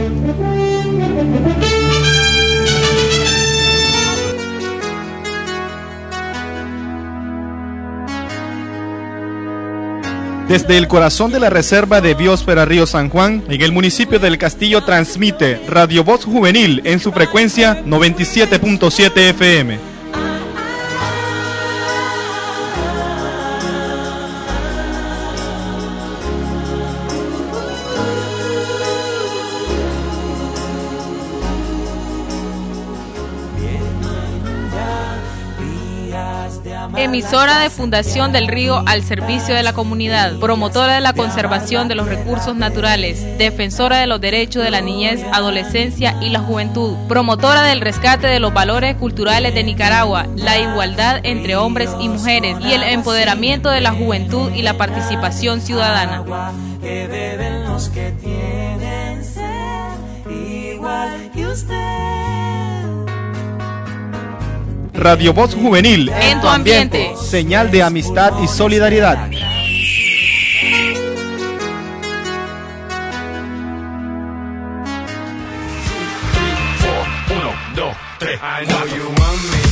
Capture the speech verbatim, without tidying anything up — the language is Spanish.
Desde el corazón de la reserva de Biosfera Río San Juan, en el municipio del Castillo, transmite Radio Voz Juvenil en su frecuencia noventa y siete punto siete F M. Emisora de Fundación del Río al servicio de la comunidad, promotora de la conservación de los recursos naturales, defensora de los derechos de la niñez, adolescencia y la juventud, promotora del rescate de los valores culturales de Nicaragua, la igualdad entre hombres y mujeres y el empoderamiento de la juventud y la participación ciudadana. Que beben los que tienen sed, igual que usted. Radio Voz Juvenil en tu ambiente, señal de amistad y solidaridad. uno, dos, tres. I know you want me.